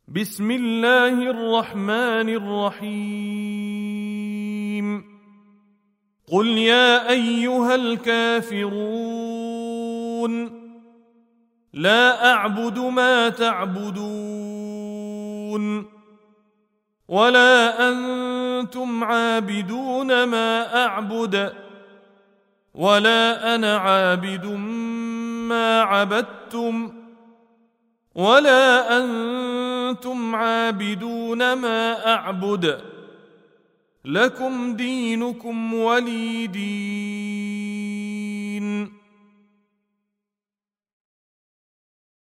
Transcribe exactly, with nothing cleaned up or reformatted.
بسم الله الرحمن الرحيم قل يا أيها الكافرون لا أعبد ما تعبدون ولا أنتم عابدون ما أعبد ولا أنا عابد ما عبدتم ولا أنتم عابدون ما أعبد لكم دينكم ولي دين.